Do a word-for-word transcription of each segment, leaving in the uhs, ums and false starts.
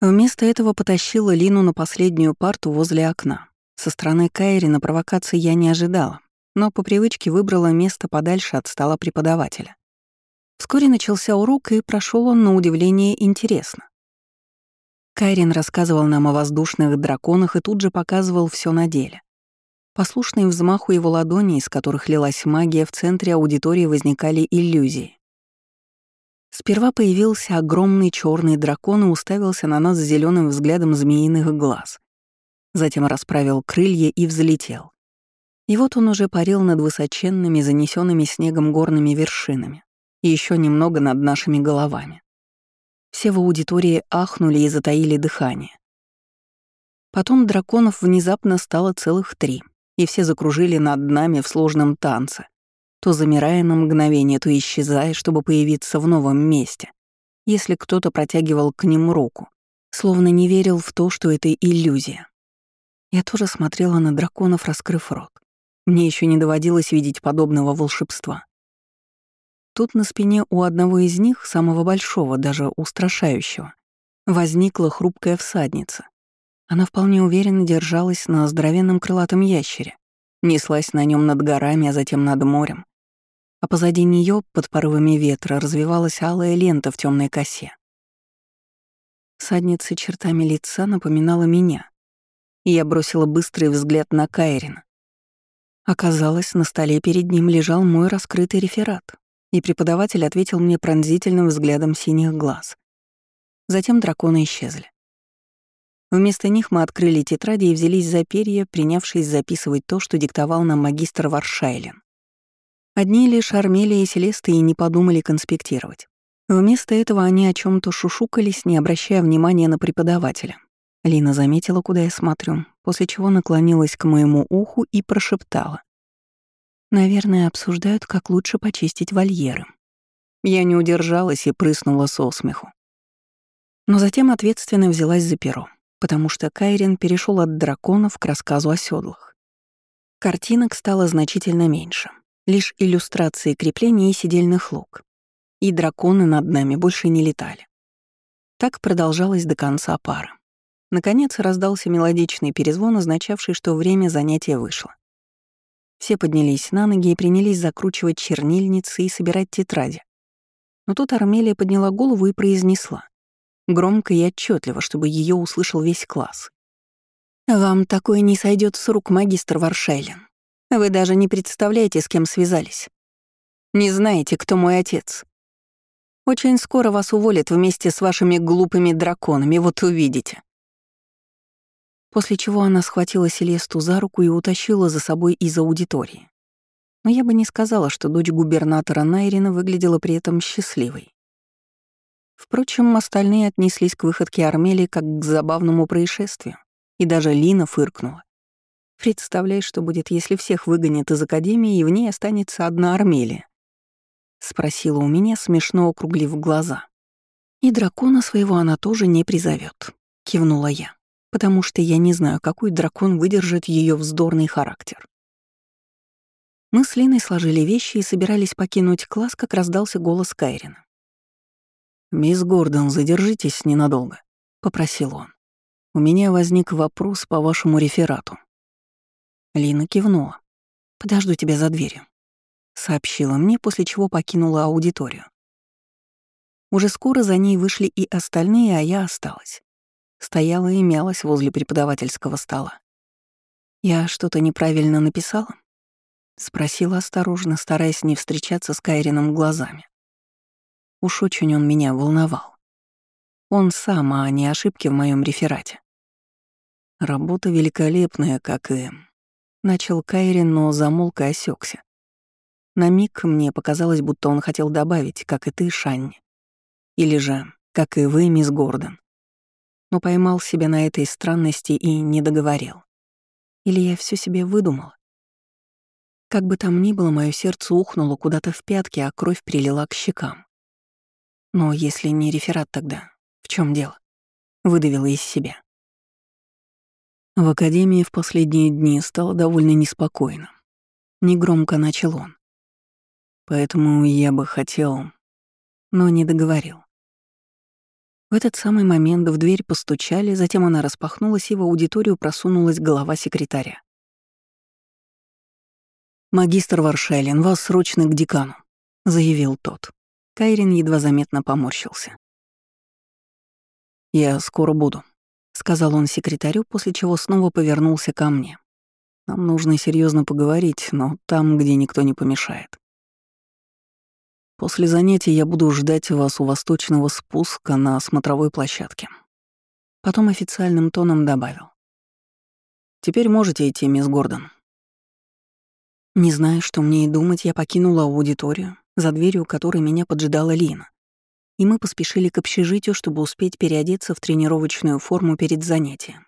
Вместо этого потащила Лину на последнюю парту возле окна. Со стороны Кайри на провокации я не ожидала, но по привычке выбрала место подальше от стола преподавателя. Вскоре начался урок, и прошел он на удивление интересно. Кайрин рассказывал нам о воздушных драконах и тут же показывал все на деле. Послушные взмаху его ладоней, из которых лилась магия, в центре аудитории возникали иллюзии. Сперва появился огромный черный дракон и уставился на нас зеленым взглядом змеиных глаз. Затем расправил крылья и взлетел. И вот он уже парил над высоченными, занесенными снегом горными вершинами, и еще немного над нашими головами. Все в аудитории ахнули и затаили дыхание. Потом драконов внезапно стало целых три, и все закружили над нами в сложном танце, то замирая на мгновение, то исчезая, чтобы появиться в новом месте, если кто-то протягивал к ним руку, словно не верил в то, что это иллюзия. Я тоже смотрела на драконов, раскрыв рот. Мне еще не доводилось видеть подобного волшебства. Тут на спине у одного из них, самого большого, даже устрашающего, возникла хрупкая всадница. Она вполне уверенно держалась на здоровенном крылатом ящере, неслась на нем над горами, а затем над морем. А позади нее, под порывами ветра, развивалась алая лента в темной косе. Всадница чертами лица напоминала меня, и я бросила быстрый взгляд на Кайрина. Оказалось, на столе перед ним лежал мой раскрытый реферат, и преподаватель ответил мне пронзительным взглядом синих глаз. Затем драконы исчезли. Вместо них мы открыли тетради и взялись за перья, принявшись записывать то, что диктовал нам магистр Варшайлен. Одни лишь Армелия и Селеста и не подумали конспектировать. Вместо этого они о чем то шушукались, не обращая внимания на преподавателя. Лина заметила, куда я смотрю, после чего наклонилась к моему уху и прошептала. «Наверное, обсуждают, как лучше почистить вольеры». Я не удержалась и прыснула со смеху. Но затем ответственно взялась за перо, потому что Кайрин перешел от драконов к рассказу о седлах. Картинок стало значительно меньше. Лишь иллюстрации крепления и седельных лук. И драконы над нами больше не летали. Так продолжалось до конца пары. Наконец раздался мелодичный перезвон, означавший, что время занятия вышло. Все поднялись на ноги и принялись закручивать чернильницы и собирать тетради. Но тут Армелия подняла голову и произнесла, громко и отчетливо, чтобы ее услышал весь класс. «Вам такое не сойдет с рук, магистр Варшайлен. Вы даже не представляете, с кем связались. Не знаете, кто мой отец. Очень скоро вас уволят вместе с вашими глупыми драконами, вот увидите». После чего она схватила Селесту за руку и утащила за собой из аудитории. Но я бы не сказала, что дочь губернатора Найрина выглядела при этом счастливой. Впрочем, остальные отнеслись к выходке Армелии как к забавному происшествию, и даже Лина фыркнула. «Представляешь, что будет, если всех выгонят из академии, и в ней останется одна Армелия?» — спросила у меня, смешно округлив глаза. «И дракона своего она тоже не призовет, кивнула я, «потому что я не знаю, какой дракон выдержит ее вздорный характер». Мы с Линой сложили вещи и собирались покинуть класс, как раздался голос Кайрина. «Мисс Гордон, задержитесь ненадолго», — попросил он. «У меня возник вопрос по вашему реферату». Лина кивнула. «Подожду тебя за дверью», — сообщила мне, после чего покинула аудиторию. Уже скоро за ней вышли и остальные, а я осталась. Стояла и мялась возле преподавательского стола. «Я что-то неправильно написала?» — спросила осторожно, стараясь не встречаться с Кайрином глазами. Уж очень он меня волновал. Он сам, а не ошибки в моем реферате. «Работа великолепная, как и...» Начал Кайрин, но замолк и осекся. На миг мне показалось, будто он хотел добавить, как и ты, Шанни. Или же, как и вы, мисс Гордон. Но поймал себя на этой странности и не договорил. Или я все себе выдумала. Как бы там ни было, мое сердце ухнуло куда-то в пятки, а кровь прилила к щекам. Но если не реферат, тогда в чем дело? Выдавила из себя. В академии в последние дни стало довольно неспокойно. Негромко начал он. Поэтому я бы хотел, но не договорил. В этот самый момент в дверь постучали, затем она распахнулась, и в аудиторию просунулась голова секретаря. «Магистр Варшайлен, вас срочно к декану», — заявил тот. Кайрин едва заметно поморщился. «Я скоро буду», — сказал он секретарю, после чего снова повернулся ко мне. «Нам нужно серьезно поговорить, но там, где никто не помешает. После занятий я буду ждать вас у восточного спуска на смотровой площадке». Потом официальным тоном добавил. «Теперь можете идти, мисс Гордон». Не зная, что мне и думать, я покинула аудиторию, за дверью которой меня поджидала Лина. И мы поспешили к общежитию, чтобы успеть переодеться в тренировочную форму перед занятием.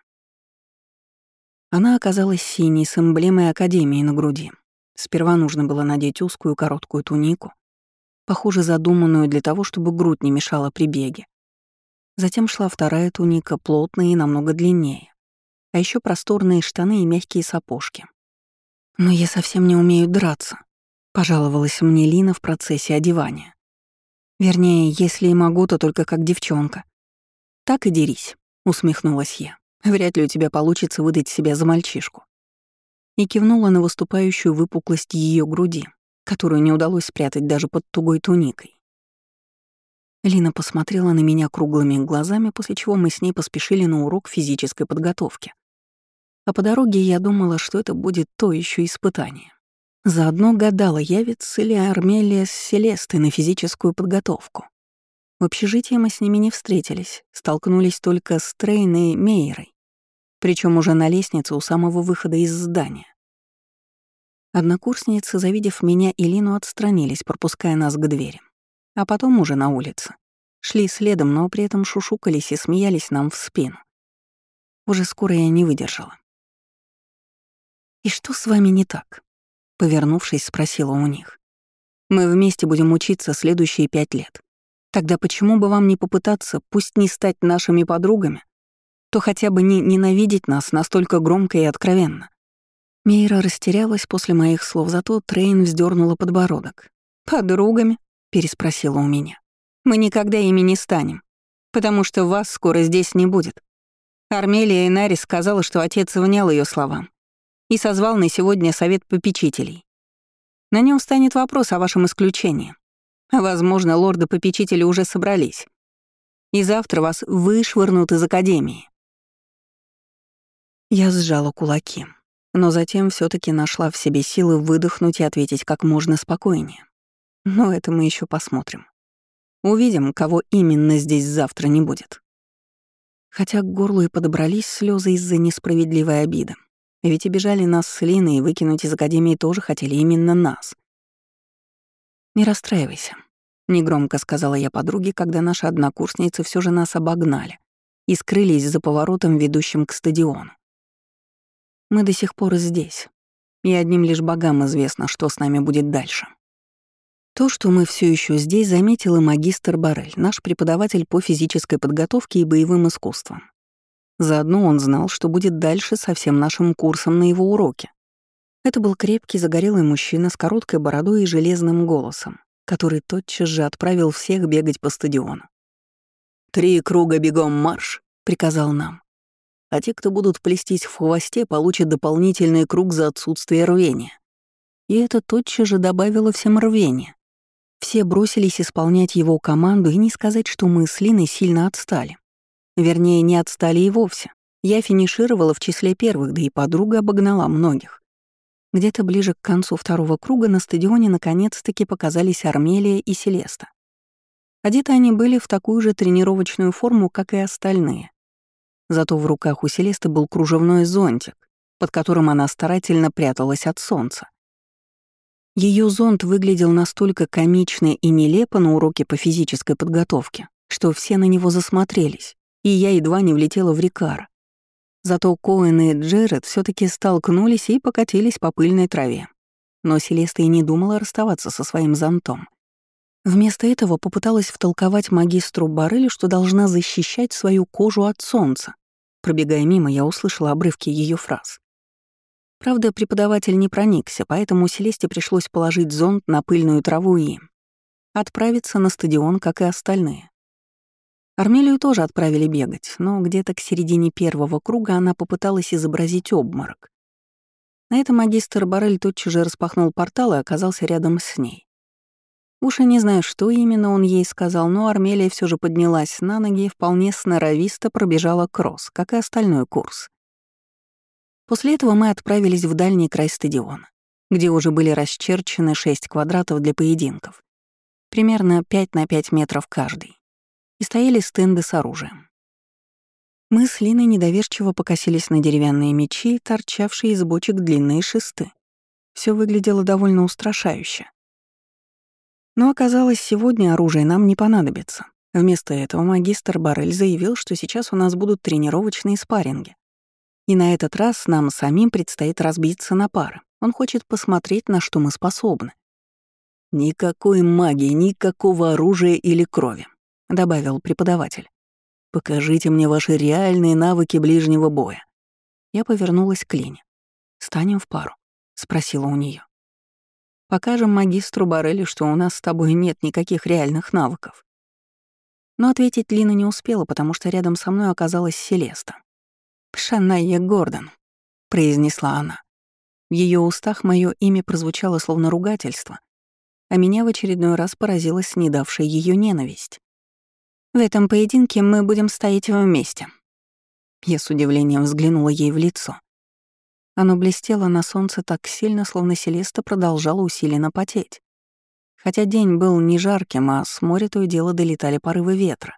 Она оказалась синей, с эмблемой академии на груди. Сперва нужно было надеть узкую короткую тунику, похоже, задуманную для того, чтобы грудь не мешала при беге. Затем шла вторая туника, плотная и намного длиннее, а еще просторные штаны и мягкие сапожки. «Но я совсем не умею драться», — пожаловалась мне Лина в процессе одевания. «Вернее, если и могу, то только как девчонка». «Так и дерись», — усмехнулась я. «Вряд ли у тебя получится выдать себя за мальчишку». И кивнула на выступающую выпуклость ее груди, которую не удалось спрятать даже под тугой туникой. Лина посмотрела на меня круглыми глазами, после чего мы с ней поспешили на урок физической подготовки. А по дороге я думала, что это будет то еще испытание. Заодно гадала, явится ли Армелия с Селестой на физическую подготовку. В общежитии мы с ними не встретились, столкнулись только с Трейн и Мейерой, причем уже на лестнице у самого выхода из здания. Однокурсницы, завидев меня и Лину, отстранились, пропуская нас к двери. А потом уже на улице. Шли следом, но при этом шушукались и смеялись нам в спину. Уже скоро я не выдержала. «И что с вами не так?» — повернувшись, спросила у них. «Мы вместе будем учиться следующие пять лет. Тогда почему бы вам не попытаться, пусть не стать нашими подругами, то хотя бы не ненавидеть нас настолько громко и откровенно?» Мейра растерялась после моих слов, зато Трейн вздернула подбородок. «Подругами?» — переспросила у меня. «Мы никогда ими не станем, потому что вас скоро здесь не будет». Армелия Энарис сказала, что отец внял ее словам и созвал на сегодня совет попечителей. На нем станет вопрос о вашем исключении. Возможно, лорды-попечители уже собрались. И завтра вас вышвырнут из академии. Я сжала кулаки, но затем все таки нашла в себе силы выдохнуть и ответить как можно спокойнее. Но это мы еще посмотрим. Увидим, кого именно здесь завтра не будет. Хотя к горлу и подобрались слезы из-за несправедливой обиды. Ведь обижали нас с Линой и выкинуть из академии тоже хотели именно нас. «Не расстраивайся», — негромко сказала я подруге, когда наши однокурсницы все же нас обогнали и скрылись за поворотом, ведущим к стадиону. «Мы до сих пор здесь, и одним лишь богам известно, что с нами будет дальше». То, что мы все еще здесь, заметил и магистр Барель, наш преподаватель по физической подготовке и боевым искусствам. Заодно он знал, что будет дальше со всем нашим курсом на его уроке. Это был крепкий, загорелый мужчина с короткой бородой и железным голосом, который тотчас же отправил всех бегать по стадиону. «Три круга бегом марш!» — приказал нам. А те, кто будут плестись в хвосте, получат дополнительный круг за отсутствие рвения. И это тотчас же добавило всем рвения. Все бросились исполнять его команду, и не сказать, что мы с Линой сильно отстали. Вернее, не отстали и вовсе. Я финишировала в числе первых, да и подруга обогнала многих. Где-то ближе к концу второго круга на стадионе наконец-таки показались Армелия и Селеста. Одеты они были в такую же тренировочную форму, как и остальные. Зато в руках у Селесты был кружевной зонтик, под которым она старательно пряталась от солнца. Ее зонт выглядел настолько комично и нелепо на уроке по физической подготовке, что все на него засмотрелись, и я едва не влетела в Рикар. Зато Коэн и Джеред все таки столкнулись и покатились по пыльной траве. Но Селеста и не думала расставаться со своим зонтом. Вместо этого попыталась втолковать магистру Барелю, что должна защищать свою кожу от солнца. Пробегая мимо, я услышала обрывки ее фраз. Правда, преподаватель не проникся, поэтому Селесте пришлось положить зонт на пыльную траву и отправиться на стадион, как и остальные. Армелию тоже отправили бегать, но где-то к середине первого круга она попыталась изобразить обморок. На это магистр Борель тотчас же распахнул портал и оказался рядом с ней. Уж и не знаю, что именно он ей сказал, но Армелия все же поднялась на ноги и вполне сноровисто пробежала кросс, как и остальной курс. После этого мы отправились в дальний край стадиона, где уже были расчерчены шесть квадратов для поединков, примерно пять на пять метров каждый, и стояли стенды с оружием. Мы с Линой недоверчиво покосились на деревянные мечи, торчавшие из бочек длинные шесты. Все выглядело довольно устрашающе. Но оказалось, сегодня оружие нам не понадобится. Вместо этого магистр Борель заявил, что сейчас у нас будут тренировочные спарринги. И на этот раз нам самим предстоит разбиться на пары. Он хочет посмотреть, на что мы способны. «Никакой магии, никакого оружия или крови», — добавил преподаватель. «Покажите мне ваши реальные навыки ближнего боя». Я повернулась к Лине. «Станем в пару?» — спросила у нее. «Покажем магистру Борелю, что у нас с тобой нет никаких реальных навыков». Но ответить Лина не успела, потому что рядом со мной оказалась Селеста. «Шанайя Гордон», — произнесла она. В ее устах мое имя прозвучало словно ругательство, а меня в очередной раз поразила снедавшая ее ненависть. «В этом поединке мы будем стоять вместе». Я с удивлением взглянула ей в лицо. Оно блестело на солнце так сильно, словно Селеста продолжала усиленно потеть. Хотя день был не жарким, а с моря то и дело долетали порывы ветра.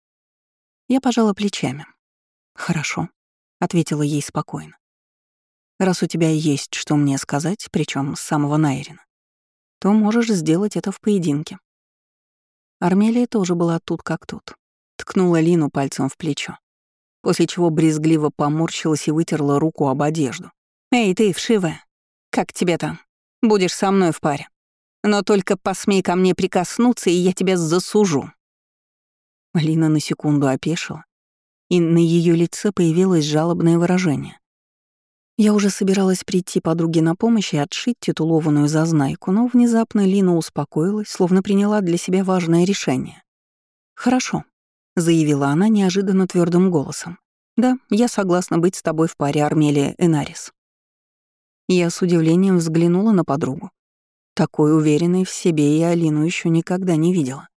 Я пожала плечами. «Хорошо», — ответила ей спокойно. «Раз у тебя есть что мне сказать, причем с самого Найрина, то можешь сделать это в поединке». Армелия тоже была тут как тут. Ткнула Лину пальцем в плечо, после чего брезгливо поморщилась и вытерла руку об одежду. «Эй, ты, вшивая, как тебе там? Будешь со мной в паре. Но только посмей ко мне прикоснуться, и я тебя засужу». Лина на секунду опешила, и на ее лице появилось жалобное выражение. Я уже собиралась прийти подруге на помощь и отшить титулованную зазнайку, но внезапно Лина успокоилась, словно приняла для себя важное решение. «Хорошо», — заявила она неожиданно твердым голосом. «Да, я согласна быть с тобой в паре, Армелия Энарис». Я с удивлением взглянула на подругу. Такой уверенной в себе я Алину еще никогда не видела.